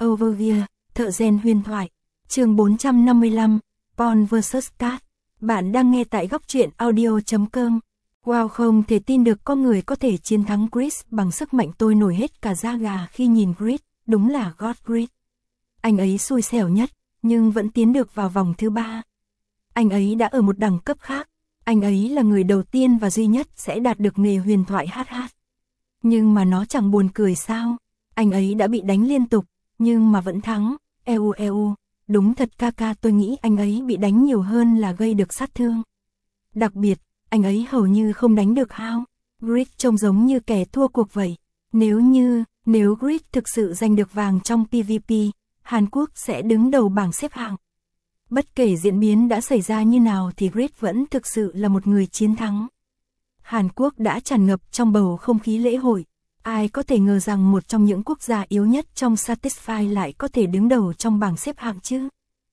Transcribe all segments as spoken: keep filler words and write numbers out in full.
Overview, thợ rèn huyền thoại. Chương bốn trăm năm mươi lăm, Pawn versus. Cat. Bạn đang nghe tại góc truyện audio chấm com. Wow, không thể tin được có người có thể chiến thắng Grid bằng sức mạnh, tôi nổi hết cả da gà khi nhìn Grid, đúng là God Grid. Anh ấy xui xẻo nhất, nhưng vẫn tiến được vào vòng thứ ba. Anh ấy đã ở một đẳng cấp khác, anh ấy là người đầu tiên và duy nhất sẽ đạt được nghề huyền thoại hát hát. Nhưng mà nó chẳng buồn cười sao, anh ấy đã bị đánh liên tục, nhưng mà vẫn thắng, eu eu, đúng thật ca ca, tôi nghĩ anh ấy bị đánh nhiều hơn là gây được sát thương. Đặc biệt, anh ấy hầu như không đánh được Hao. Grid trông giống như kẻ thua cuộc vậy. Nếu như, nếu Grid thực sự giành được vàng trong pê vê pê, Hàn Quốc sẽ đứng đầu bảng xếp hạng. Bất kể diễn biến đã xảy ra như nào thì Grid vẫn thực sự là một người chiến thắng. Hàn Quốc đã tràn ngập trong bầu không khí lễ hội. Ai có thể ngờ rằng một trong những quốc gia yếu nhất trong Satisfy lại có thể đứng đầu trong bảng xếp hạng chứ?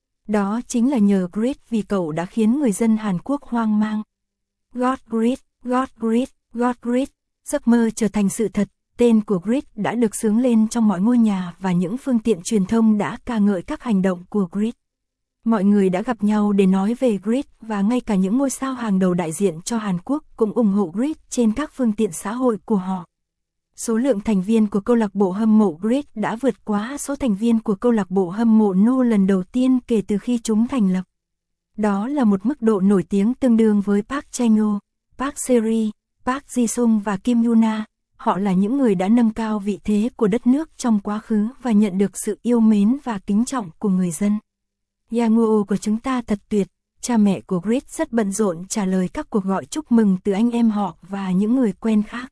Đó chính là nhờ Grid, vì cậu đã khiến người dân Hàn Quốc hoang mang. God Grid, God Grid, God Grid, giấc mơ trở thành sự thật. Tên của Grid đã được xướng lên trong mọi ngôi nhà và những phương tiện truyền thông đã ca ngợi các hành động của Grid. Mọi người đã gặp nhau để nói về Grid và ngay cả những ngôi sao hàng đầu đại diện cho Hàn Quốc cũng ủng hộ Grid trên các phương tiện xã hội của họ. Số lượng thành viên của câu lạc bộ hâm mộ Grid đã vượt quá số thành viên của câu lạc bộ hâm mộ No lần đầu tiên kể từ khi chúng thành lập. Đó là một mức độ nổi tiếng tương đương với Park Chae-woo, Park Se-ri, Park Ji-sung và Kim Yoo-na. Họ là những người đã nâng cao vị thế của đất nước trong quá khứ và nhận được sự yêu mến và kính trọng của người dân. Yangwoo của chúng ta thật tuyệt. Cha mẹ của Grid rất bận rộn trả lời các cuộc gọi chúc mừng từ anh em họ và những người quen khác.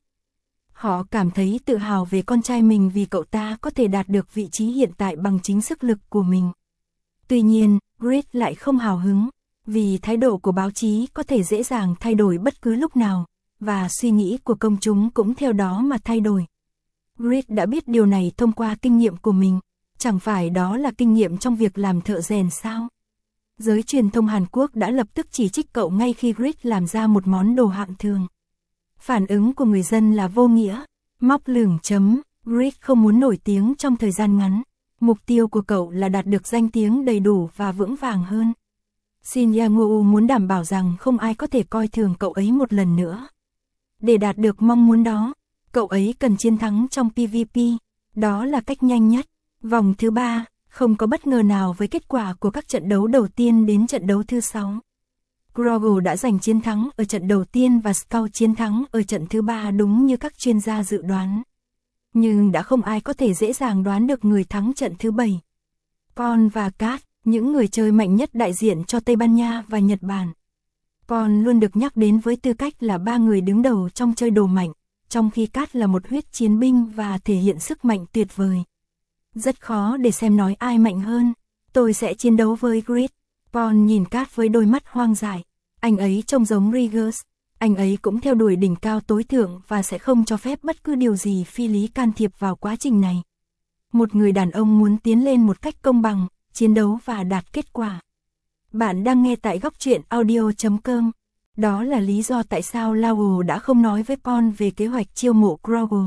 Họ cảm thấy tự hào về con trai mình vì cậu ta có thể đạt được vị trí hiện tại bằng chính sức lực của mình. Tuy nhiên, Grid lại không hào hứng, vì thái độ của báo chí có thể dễ dàng thay đổi bất cứ lúc nào, và suy nghĩ của công chúng cũng theo đó mà thay đổi. Grid đã biết điều này thông qua kinh nghiệm của mình, chẳng phải đó là kinh nghiệm trong việc làm thợ rèn sao? Giới truyền thông Hàn Quốc đã lập tức chỉ trích cậu ngay khi Grid làm ra một món đồ hạng thường. Phản ứng của người dân là vô nghĩa, móc lửng chấm, Grid không muốn nổi tiếng trong thời gian ngắn. Mục tiêu của cậu là đạt được danh tiếng đầy đủ và vững vàng hơn. Shin Yangwoo muốn đảm bảo rằng không ai có thể coi thường cậu ấy một lần nữa. Để đạt được mong muốn đó, cậu ấy cần chiến thắng trong pê vê pê, đó là cách nhanh nhất. Vòng thứ ba, không có bất ngờ nào với kết quả của các trận đấu đầu tiên đến trận đấu thứ sáu. Grogu đã giành chiến thắng ở trận đầu tiên và Scout chiến thắng ở trận thứ ba đúng như các chuyên gia dự đoán. Nhưng đã không ai có thể dễ dàng đoán được người thắng trận thứ bảy. Pawn và Cat, những người chơi mạnh nhất đại diện cho Tây Ban Nha và Nhật Bản. Pawn luôn được nhắc đến với tư cách là ba người đứng đầu trong chơi đồ mạnh, trong khi Cat là một huyết chiến binh và thể hiện sức mạnh tuyệt vời. Rất khó để xem nói ai mạnh hơn. Tôi sẽ chiến đấu với Grid. Pawn nhìn Cat với đôi mắt hoang dại. Anh ấy trông giống Rigus. Anh ấy cũng theo đuổi đỉnh cao tối thượng và sẽ không cho phép bất cứ điều gì phi lý can thiệp vào quá trình này. Một người đàn ông muốn tiến lên một cách công bằng, chiến đấu và đạt kết quả. Bạn đang nghe tại góc truyện audio chấm com. Đó là lý do tại sao Lao đã không nói với Pawn về kế hoạch chiêu mộ Grogu.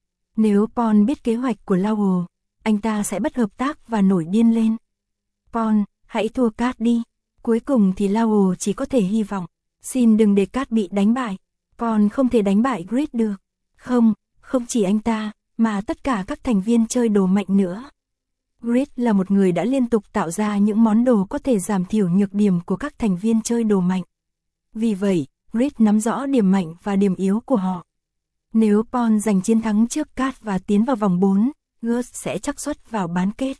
Nếu Pawn biết kế hoạch của Lao, anh ta sẽ bất hợp tác và nổi điên lên. Pawn, hãy thua Cat đi. Cuối cùng thì Lao chỉ có thể hy vọng. Xin đừng để Cat bị đánh bại. Pawn không thể đánh bại Grid được. Không, không chỉ anh ta, mà tất cả các thành viên chơi đồ mạnh nữa. Grid là một người đã liên tục tạo ra những món đồ có thể giảm thiểu nhược điểm của các thành viên chơi đồ mạnh. Vì vậy, Grid nắm rõ điểm mạnh và điểm yếu của họ. Nếu Pawn giành chiến thắng trước Cat và tiến vào vòng bốn, Gus sẽ chắc suất vào bán kết.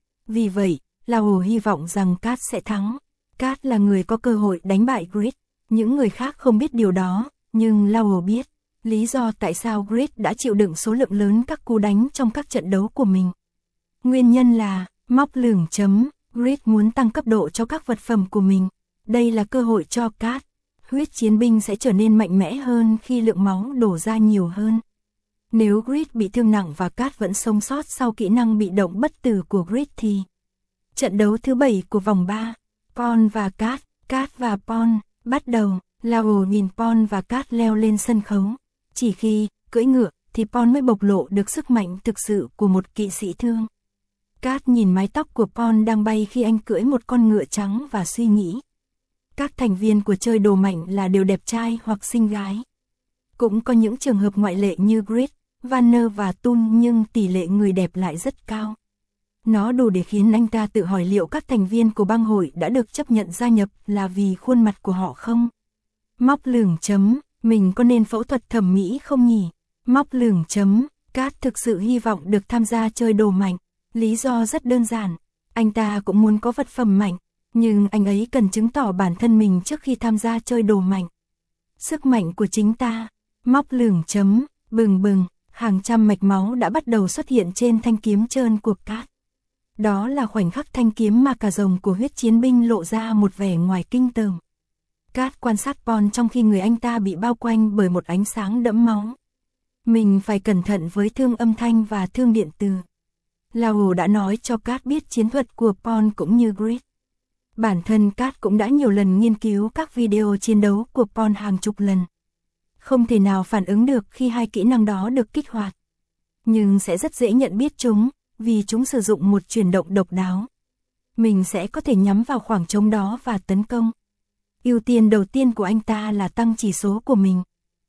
Vì vậy, Lao hy vọng rằng Cat sẽ thắng. Cat là người có cơ hội đánh bại Grid. Những người khác không biết điều đó, nhưng Lao biết. Lý do tại sao Grid đã chịu đựng số lượng lớn các cú đánh trong các trận đấu của mình. Nguyên nhân là, móc lửng chấm, Grid muốn tăng cấp độ cho các vật phẩm của mình. Đây là cơ hội cho Cat. Huyết chiến binh sẽ trở nên mạnh mẽ hơn khi lượng máu đổ ra nhiều hơn. Nếu Grid bị thương nặng và Cat vẫn sống sót sau kỹ năng bị động bất tử của Grid thì... Trận đấu thứ bảy của vòng ba, Pawn và Cat, Cat và Pawn, bắt đầu. Lao nhìn Pawn và Cat leo lên sân khấu. Chỉ khi cưỡi ngựa thì Pawn mới bộc lộ được sức mạnh thực sự của một kỵ sĩ thương. Kat nhìn mái tóc của Paul đang bay khi anh cưỡi một con ngựa trắng và suy nghĩ. Các thành viên của chơi đồ mạnh là đều đẹp trai hoặc xinh gái. Cũng có những trường hợp ngoại lệ như Grit, Vanner và Tun, nhưng tỷ lệ người đẹp lại rất cao. Nó đủ để khiến anh ta tự hỏi liệu các thành viên của bang hội đã được chấp nhận gia nhập là vì khuôn mặt của họ không? Móc lửng chấm, mình có nên phẫu thuật thẩm mỹ không nhỉ? Móc lửng chấm, Kat thực sự hy vọng được tham gia chơi đồ mạnh. Lý do rất đơn giản, anh ta cũng muốn có vật phẩm mạnh, nhưng anh ấy cần chứng tỏ bản thân mình trước khi tham gia chơi đồ mạnh. Sức mạnh của chính ta, móc lửng chấm, bừng bừng, hàng trăm mạch máu đã bắt đầu xuất hiện trên thanh kiếm trơn của Kat. Đó là khoảnh khắc thanh kiếm ma cà rồng của huyết chiến binh lộ ra một vẻ ngoài kinh tởm. Kat quan sát Paul trong khi người anh ta bị bao quanh bởi một ánh sáng đẫm máu. Mình phải cẩn thận với thương âm thanh và thương điện từ. Lao đã nói cho Kat biết chiến thuật của Paul cũng như Grit. Bản thân Kat cũng đã nhiều lần nghiên cứu các video chiến đấu của Paul hàng chục lần. Không thể nào phản ứng được khi hai kỹ năng đó được kích hoạt. Nhưng sẽ rất dễ nhận biết chúng, vì chúng sử dụng một chuyển động độc đáo. Mình sẽ có thể nhắm vào khoảng trống đó và tấn công. Ưu tiên đầu tiên của anh ta là tăng chỉ số của mình.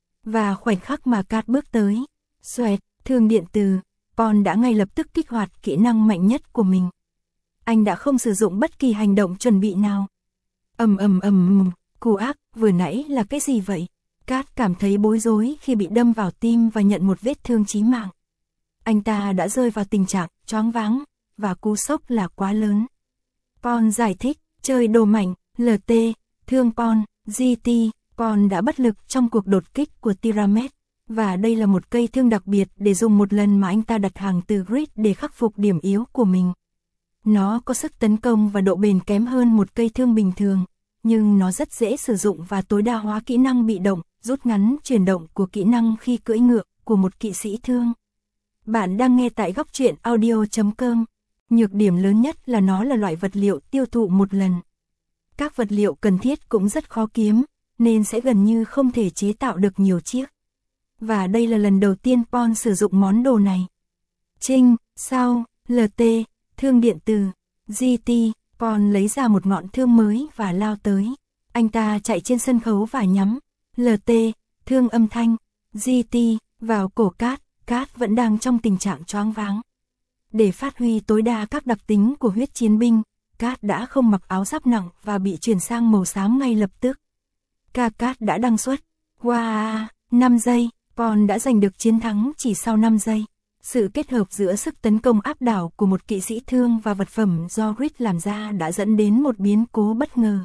Và khoảnh khắc mà Kat bước tới, xoẹt, thương điện từ, Paul đã ngay lập tức kích hoạt kỹ năng mạnh nhất của mình. Anh đã không sử dụng bất kỳ hành động chuẩn bị nào. Ầm ầm ầm, cú ác, vừa nãy là cái gì vậy? Kat cảm thấy bối rối khi bị đâm vào tim và nhận một vết thương chí mạng. Anh ta đã rơi vào tình trạng choáng váng, và cú sốc là quá lớn. Paul giải thích, chơi đồ mạnh, lờ tê, thương Paul, giê tê, Paul đã bất lực trong cuộc đột kích của Tyramet, và đây là một cây thương đặc biệt để dùng một lần mà anh ta đặt hàng từ Grit để khắc phục điểm yếu của mình. Nó có sức tấn công và độ bền kém hơn một cây thương bình thường, nhưng nó rất dễ sử dụng và tối đa hóa kỹ năng bị động, rút ngắn chuyển động của kỹ năng khi cưỡi ngựa của một kỵ sĩ thương. Bạn đang nghe tại góc truyện audio chấm com. Nhược điểm lớn nhất là nó là loại vật liệu tiêu thụ một lần. Các vật liệu cần thiết cũng rất khó kiếm, nên sẽ gần như không thể chế tạo được nhiều chiếc. Và đây là lần đầu tiên Paul sử dụng món đồ này. Trinh, sau, lờ tê, thương điện từ, giê tê, Paul lấy ra một ngọn thương mới và lao tới. Anh ta chạy trên sân khấu và nhắm, lờ tê, thương âm thanh, giê tê, vào cổ Kat. Kat vẫn đang trong tình trạng choáng váng. Để phát huy tối đa các đặc tính của huyết chiến binh, Kat đã không mặc áo giáp nặng và bị chuyển sang màu xám ngay lập tức. Ca Kat đã đăng xuất. Wow, năm giây, Paul đã giành được chiến thắng chỉ sau năm giây. Sự kết hợp giữa sức tấn công áp đảo của một kỵ sĩ thương và vật phẩm do Grit làm ra đã dẫn đến một biến cố bất ngờ.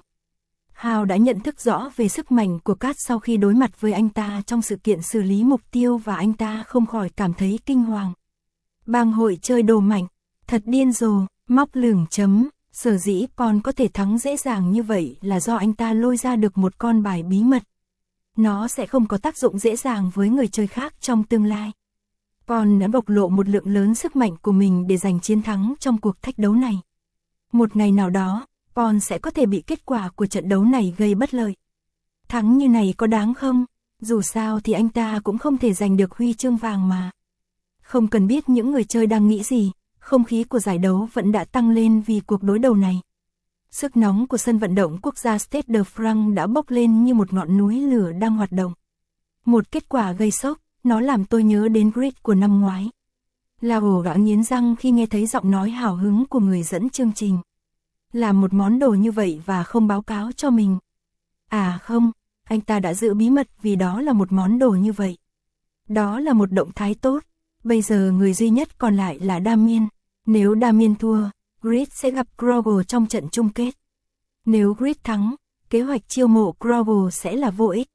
Hào đã nhận thức rõ về sức mạnh của Kat sau khi đối mặt với anh ta trong sự kiện xử lý mục tiêu, và anh ta không khỏi cảm thấy kinh hoàng. Bang hội chơi đồ mạnh, thật điên rồ, móc lửng chấm, sở dĩ Paul có thể thắng dễ dàng như vậy là do anh ta lôi ra được một con bài bí mật. Nó sẽ không có tác dụng dễ dàng với người chơi khác trong tương lai. Paul đã bộc lộ một lượng lớn sức mạnh của mình để giành chiến thắng trong cuộc thách đấu này. Một ngày nào đó, Paul sẽ có thể bị kết quả của trận đấu này gây bất lợi. Thắng như này có đáng không? Dù sao thì anh ta cũng không thể giành được huy chương vàng mà. Không cần biết những người chơi đang nghĩ gì, không khí của giải đấu vẫn đã tăng lên vì cuộc đối đầu này. Sức nóng của sân vận động quốc gia Stade de France đã bốc lên như một ngọn núi lửa đang hoạt động. Một kết quả gây sốc, nó làm tôi nhớ đến Grit của năm ngoái. Lao gã nghiến răng khi nghe thấy giọng nói hào hứng của người dẫn chương trình. Làm một món đồ như vậy và không báo cáo cho mình. À không, anh ta đã giữ bí mật vì đó là một món đồ như vậy. Đó là một động thái tốt. Bây giờ người duy nhất còn lại là Damien. Nếu Damien thua, Grit sẽ gặp Grogle trong trận chung kết. Nếu Grit thắng, kế hoạch chiêu mộ Grogle sẽ là vô ích.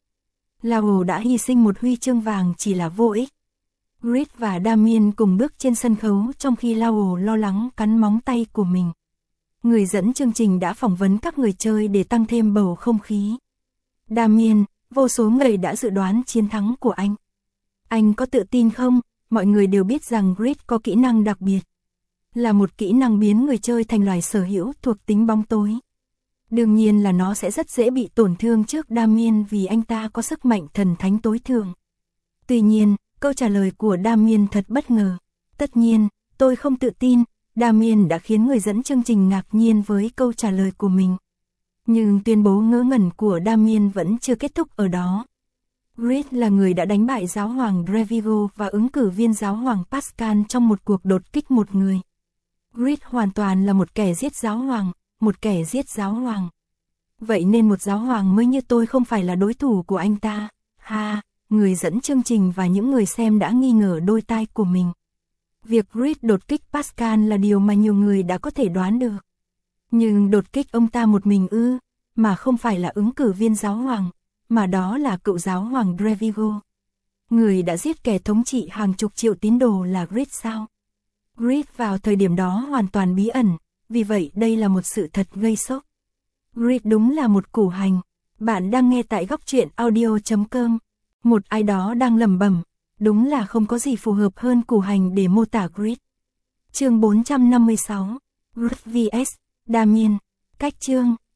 Lao đã hy sinh một huy chương vàng chỉ là vô ích. Grit và Damien cùng bước trên sân khấu trong khi Lao lo lắng cắn móng tay của mình. Người dẫn chương trình đã phỏng vấn các người chơi để tăng thêm bầu không khí. Damien, vô số người đã dự đoán chiến thắng của anh. Anh có tự tin không? Mọi người đều biết rằng Grit có kỹ năng đặc biệt. Là một kỹ năng biến người chơi thành loài sở hữu thuộc tính bóng tối. Đương nhiên là nó sẽ rất dễ bị tổn thương trước Damien vì anh ta có sức mạnh thần thánh tối thượng. Tuy nhiên, câu trả lời của Damien thật bất ngờ. Tất nhiên, tôi không tự tin. Damien đã khiến người dẫn chương trình ngạc nhiên với câu trả lời của mình. Nhưng tuyên bố ngớ ngẩn của Damien vẫn chưa kết thúc ở đó. Grid là người đã đánh bại giáo hoàng Drevigo và ứng cử viên giáo hoàng Pascal trong một cuộc đột kích một người. Grid hoàn toàn là một kẻ giết giáo hoàng, một kẻ giết giáo hoàng. Vậy nên một giáo hoàng mới như tôi không phải là đối thủ của anh ta. Ha, người dẫn chương trình và những người xem đã nghi ngờ đôi tai của mình. Việc Grid đột kích Pascal là điều mà nhiều người đã có thể đoán được. Nhưng đột kích ông ta một mình ư, mà không phải là ứng cử viên giáo hoàng, mà đó là cựu giáo hoàng Drevigo. Người đã giết kẻ thống trị hàng chục triệu tín đồ là Grid sao? Grid vào thời điểm đó hoàn toàn bí ẩn, vì vậy đây là một sự thật gây sốc. Grid đúng là một củ hành. Bạn đang nghe tại góc truyện audio chấm com. Một ai đó đang lẩm bẩm, đúng là không có gì phù hợp hơn củ hành để mô tả Grid. Chương bốn trăm năm mươi sáu, Grid vs Damien. Cách chương,